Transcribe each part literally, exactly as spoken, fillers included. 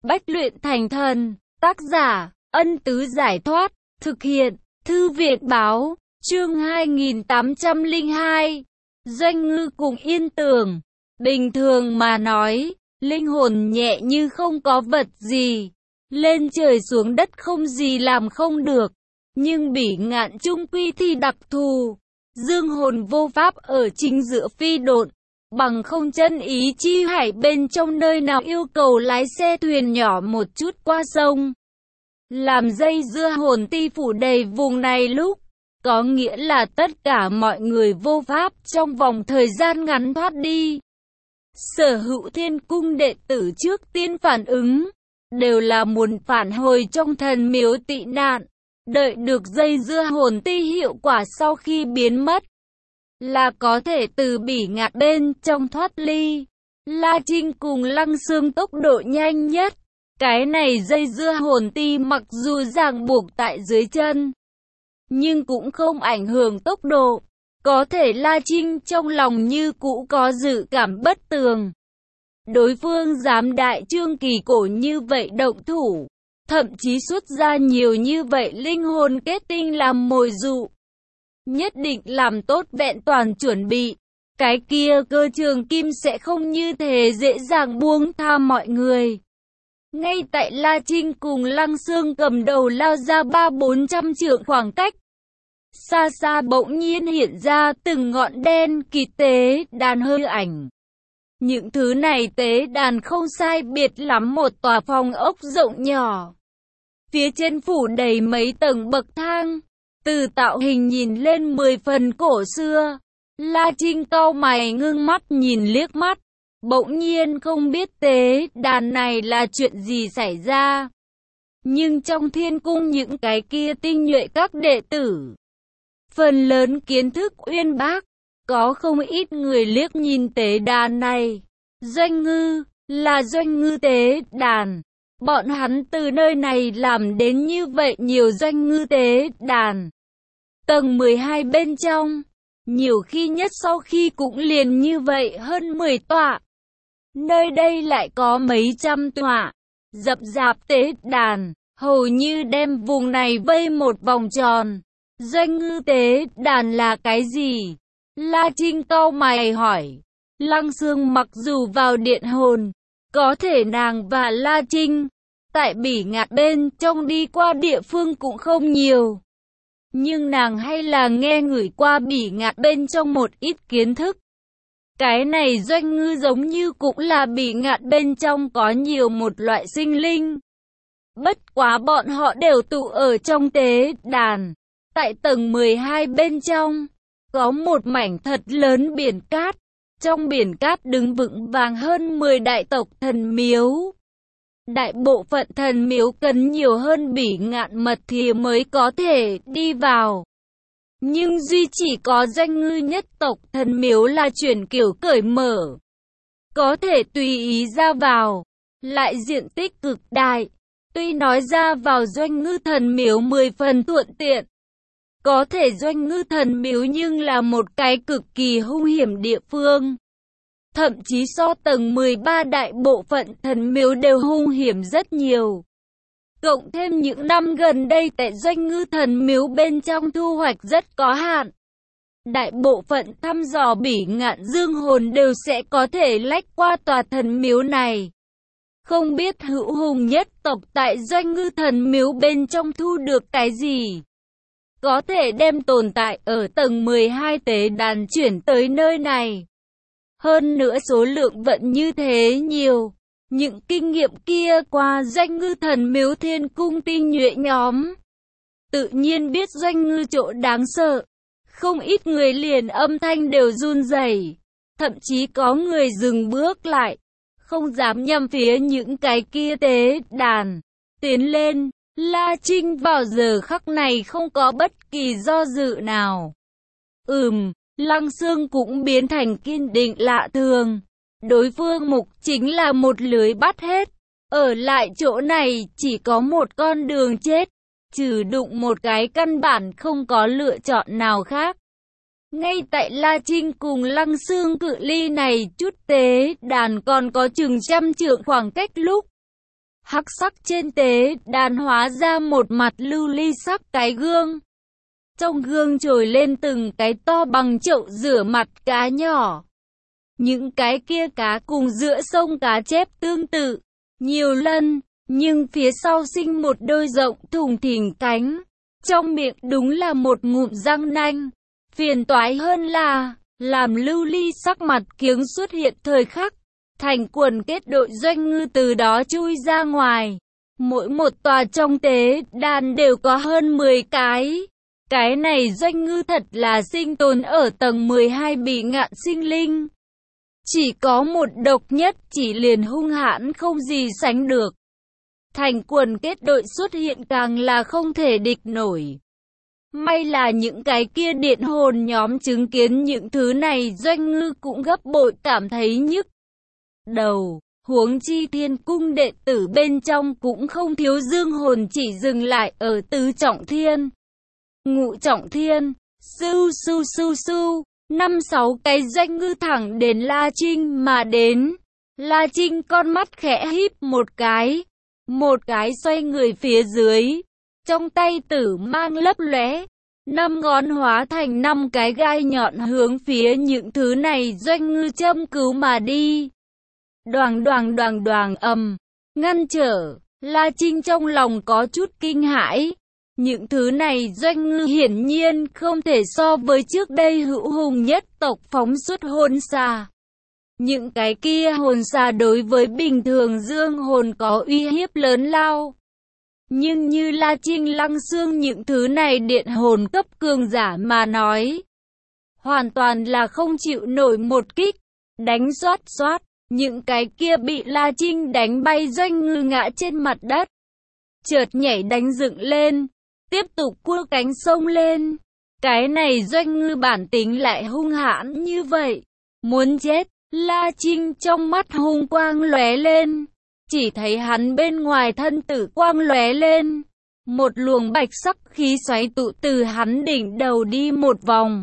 Bách luyện thành thần, tác giả, Ân Tứ Giải Thoát, thực hiện, Thư viện Báo, chương hai nghìn tám trăm lẻ hai. Doanh Ngư cùng Yên Tường. Bình thường mà nói, linh hồn nhẹ như không có vật gì, lên trời xuống đất không gì làm không được. Nhưng Bỉ Ngạn chung quy thì đặc thù, dương hồn vô pháp ở chính giữa phi độn, bằng không chân ý chi hải bên trong nơi nào yêu cầu lái xe thuyền nhỏ một chút qua sông, làm dây dưa hồn ti phủ đầy vùng này lúc, có nghĩa là tất cả mọi người vô pháp trong vòng thời gian ngắn thoát đi. Sở Hữu Thiên Cung đệ tử trước tiên phản ứng, đều là muốn phản hồi trong thần miếu tị nạn, đợi được dây dưa hồn ti hiệu quả sau khi biến mất, là có thể từ Bỉ Ngạn bên trong thoát ly. La Trinh cùng Lăng Xương tốc độ nhanh nhất. Cái này dây dưa hồn ti mặc dù ràng buộc tại dưới chân, nhưng cũng không ảnh hưởng tốc độ. Có thể La Trinh trong lòng như cũ có dự cảm bất tường. Đối phương dám đại trương kỳ cổ như vậy động thủ, thậm chí xuất ra nhiều như vậy linh hồn kết tinh làm mồi dụ. Nhất định làm tốt vẹn toàn chuẩn bị. Cái kia Cơ Trường Kim sẽ không như thế dễ dàng buông tha mọi người. Ngay tại La Trinh cùng Lăng Xương cầm đầu lao ra ba bốn trăm trượng khoảng cách, xa xa bỗng nhiên hiện ra từng ngọn đen kịt tế đàn hơi ảnh. Những thứ này tế đàn không sai biệt lắm một tòa phòng ốc rộng nhỏ, phía trên phủ đầy mấy tầng bậc thang, từ tạo hình nhìn lên mười phần cổ xưa. La Trinh cau mày ngưng mắt nhìn liếc mắt, bỗng nhiên không biết tế đàn này là chuyện gì xảy ra. Nhưng trong thiên cung những cái kia tinh nhuệ các đệ tử, phần lớn kiến thức uyên bác, có không ít người liếc nhìn tế đàn này. Doanh Ngư, là Doanh Ngư tế đàn. Bọn hắn từ nơi này làm đến như vậy nhiều Doanh Ngư tế đàn. Tầng mười hai bên trong, nhiều khi nhất sau khi cũng liền như vậy hơn mười tọa. Nơi đây lại có mấy trăm tọa, dập dạp tế đàn, hầu như đem vùng này vây một vòng tròn. Doanh Ngư tế đàn là cái gì? La Trinh cau mày hỏi. Lăng Xương mặc dù vào điện hồn, có thể nàng và La Trinh tại Bỉ Ngạn bên trong đi qua địa phương cũng không nhiều, nhưng nàng hay là nghe ngửi qua Bỉ Ngạn bên trong một ít kiến thức. Cái này Doanh Ngư giống như cũng là Bỉ Ngạn bên trong có nhiều một loại sinh linh. Bất quá bọn họ đều tụ ở trong tế đàn. Tại tầng mười hai bên trong, có một mảnh thật lớn biển cát. Trong biển cát đứng vững vàng hơn mười đại tộc thần miếu. Đại bộ phận thần miếu cần nhiều hơn Bỉ Ngạn mật thì mới có thể đi vào. Nhưng duy chỉ có Doanh Ngư nhất tộc thần miếu là chuyển kiểu cởi mở, có thể tùy ý ra vào, lại diện tích cực đại. Tuy nói ra vào Doanh Ngư thần miếu mười phần thuận tiện, có thể Doanh Ngư thần miếu nhưng là một cái cực kỳ hung hiểm địa phương. Thậm chí so tầng mười ba đại bộ phận thần miếu đều hung hiểm rất nhiều. Cộng thêm những năm gần đây tại Doanh Ngư thần miếu bên trong thu hoạch rất có hạn. Đại bộ phận thăm dò Bỉ Ngạn dương hồn đều sẽ có thể lách qua tòa thần miếu này. Không biết hữu hùng nhất tộc tại Doanh Ngư thần miếu bên trong thu được cái gì, có thể đem tồn tại ở tầng mười hai tế đàn chuyển tới nơi này. Hơn nữa số lượng vẫn như thế nhiều. Những kinh nghiệm kia qua Doanh Ngư thần miếu thiên cung tinh nhuệ nhóm, tự nhiên biết Doanh Ngư chỗ đáng sợ. Không ít người liền âm thanh đều run rẩy, thậm chí có người dừng bước lại, không dám nhằm phía những cái kia tế đàn. Tiến lên, La Trinh vào giờ khắc này không có bất kỳ do dự nào. Ừm, Lăng Xương cũng biến thành kiên định lạ thường. Đối phương mục chính là một lưới bắt hết. Ở lại chỗ này chỉ có một con đường chết, trừ đụng một cái căn bản không có lựa chọn nào khác. Ngay tại La Trinh cùng Lăng Xương cự ly này chút tế đàn còn có chừng trăm trượng khoảng cách lúc, hắc sắc trên tế đàn hóa ra một mặt lưu ly sắc cái gương. Trong gương trồi lên từng cái to bằng chậu rửa mặt cá nhỏ. Những cái kia cá cùng giữa sông cá chép tương tự, nhiều lần, nhưng phía sau sinh một đôi rộng thùng thình cánh. Trong miệng đúng là một ngụm răng nanh. Phiền toái hơn là, làm lưu ly sắc mặt kiếng xuất hiện thời khắc. Thành quần kết đội doanh ngư từ đó chui ra ngoài. Mỗi một tòa trong tế đàn đều có hơn mười cái. Cái này doanh ngư thật là sinh tồn ở tầng mười hai bị ngạn sinh linh. Chỉ có một độc nhất chỉ liền hung hãn không gì sánh được. Thành quần kết đội xuất hiện càng là không thể địch nổi. May là những cái kia điện hồn nhóm chứng kiến những thứ này doanh ngư cũng gấp bội cảm thấy nhức đầu. Huống chi thiên cung đệ tử bên trong cũng không thiếu dương hồn chỉ dừng lại ở tứ trọng thiên. Ngũ trọng thiên, su su su su, năm sáu cái doanh ngư thẳng đến La Trinh mà đến. La Trinh con mắt khẽ híp một cái, một cái xoay người phía dưới, trong tay tử mang lấp lóe, năm ngón hóa thành năm cái gai nhọn hướng phía những thứ này doanh ngư châm cứu mà đi. Đoàng đoàng đoàng đoàng ầm, ngăn trở, La Trinh trong lòng có chút kinh hãi. Những thứ này doanh ngư hiển nhiên không thể so với trước đây hữu hùng nhất tộc phóng xuất hồn xà. Những cái kia hồn xà đối với bình thường dương hồn có uy hiếp lớn lao. Nhưng như La Trinh Lăng Xương những thứ này điện hồn cấp cường giả mà nói. Hoàn toàn là không chịu nổi một kích, đánh xoát xoát. Những cái kia bị La Trinh đánh bay doanh ngư ngã trên mặt đất. Chợt nhảy đánh dựng lên, tiếp tục cua cánh sông lên. Cái này doanh ngư bản tính lại hung hãn như vậy. Muốn chết, La Trinh trong mắt hung quang lóe lên. Chỉ thấy hắn bên ngoài thân tử quang lóe lên. Một luồng bạch sắc khí xoáy tụ từ hắn đỉnh đầu đi một vòng.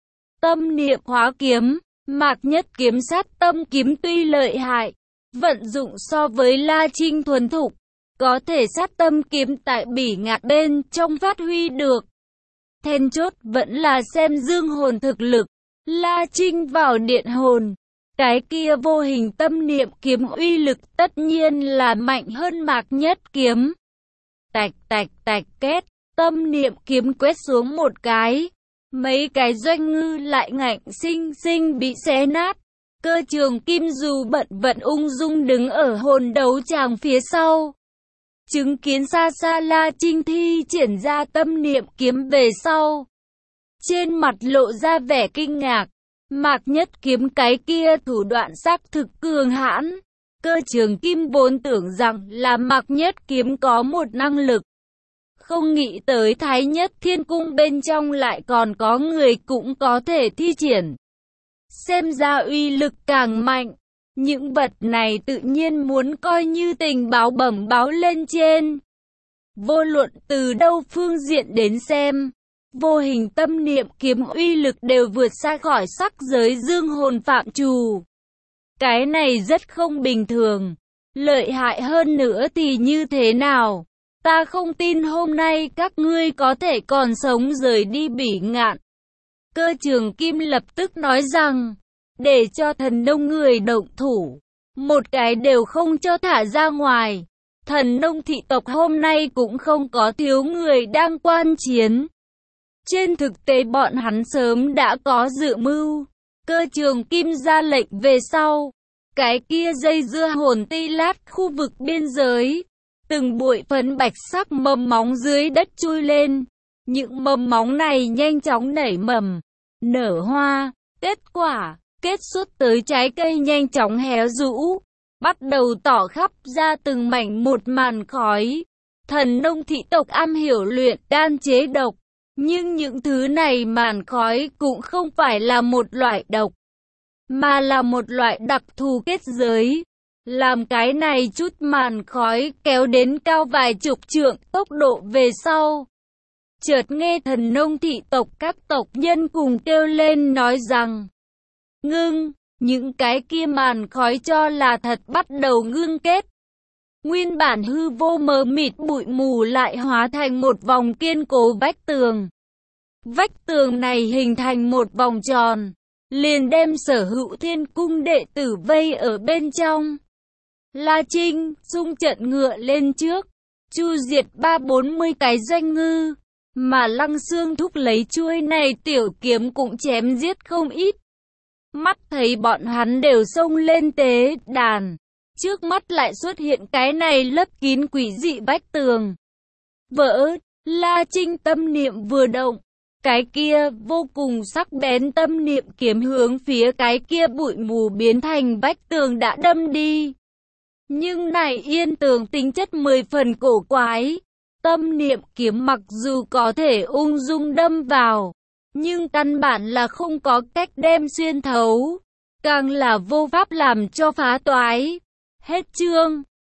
Tâm niệm hóa kiếm. Mạc Nhất kiếm sát tâm kiếm tuy lợi hại, vận dụng so với La Trinh thuần thục, có thể sát tâm kiếm tại bỉ ngạn bên trong phát huy được. Then chốt vẫn là xem dương hồn thực lực, La Trinh vào điện hồn, cái kia vô hình tâm niệm kiếm uy lực tất nhiên là mạnh hơn Mạc Nhất kiếm. Tạch tạch tạch két, tâm niệm kiếm quét xuống một cái. Mấy cái doanh ngư lại ngạnh sinh sinh bị xé nát. Cơ Trường Kim dù bận vận ung dung đứng ở hồn đấu tràng phía sau. Chứng kiến xa xa La Trinh thi triển ra tâm niệm kiếm về sau. Trên mặt lộ ra vẻ kinh ngạc. Mạc Nhất kiếm cái kia thủ đoạn xác thực cường hãn. Cơ Trường Kim vốn tưởng rằng là Mạc Nhất kiếm có một năng lực. Không nghĩ tới Thái Nhất Thiên Cung bên trong lại còn có người cũng có thể thi triển. Xem ra uy lực càng mạnh. Những vật này tự nhiên muốn coi như tình báo bẩm báo lên trên. Vô luận từ đâu phương diện đến xem, vô hình tâm niệm kiếm uy lực đều vượt xa khỏi sắc giới dương hồn phạm trù. Cái này rất không bình thường. Lợi hại hơn nữa thì như thế nào? Ta không tin hôm nay các ngươi có thể còn sống rời đi bỉ ngạn. Cơ Trường Kim lập tức nói rằng, để cho thần nông người động thủ, một cái đều không cho thả ra ngoài. Thần nông thị tộc hôm nay cũng không có thiếu người đang quan chiến. Trên thực tế bọn hắn sớm đã có dự mưu. Cơ Trường Kim ra lệnh về sau, cái kia dây dưa hồn ti lát khu vực biên giới. Từng bụi phấn bạch sắc mầm móng dưới đất chui lên. Những mầm móng này nhanh chóng nảy mầm, nở hoa, kết quả, kết xuất tới trái cây nhanh chóng héo rũ, bắt đầu tỏ khắp ra từng mảnh một màn khói. Thần nông thị tộc am hiểu luyện đan chế độc, nhưng những thứ này màn khói cũng không phải là một loại độc, mà là một loại đặc thù kết giới. Làm cái này chút màn khói kéo đến cao vài chục trượng tốc độ về sau. Chợt nghe thần nông thị tộc các tộc nhân cùng kêu lên nói rằng, ngưng, những cái kia màn khói cho là thật bắt đầu ngưng kết. Nguyên bản hư vô mờ mịt bụi mù lại hóa thành một vòng kiên cố vách tường. Vách tường này hình thành một vòng tròn, liền đem Sở Hữu Thiên Cung đệ tử vây ở bên trong. La Trinh xung trận ngựa lên trước, chu diệt ba bốn mươi cái doanh ngư, mà Lăng Xương Thúc lấy chuôi này tiểu kiếm cũng chém giết không ít. Mắt thấy bọn hắn đều xông lên tế đàn, trước mắt lại xuất hiện cái này lấp kín quỷ dị vách tường. Vỡ, La Trinh tâm niệm vừa động, cái kia vô cùng sắc bén tâm niệm kiếm hướng phía cái kia bụi mù biến thành vách tường đã đâm đi. Nhưng này yên tường tính chất mười phần cổ quái, tâm niệm kiếm mặc dù có thể ung dung đâm vào, nhưng căn bản là không có cách đem xuyên thấu, càng là vô pháp làm cho phá toái. Hết chương.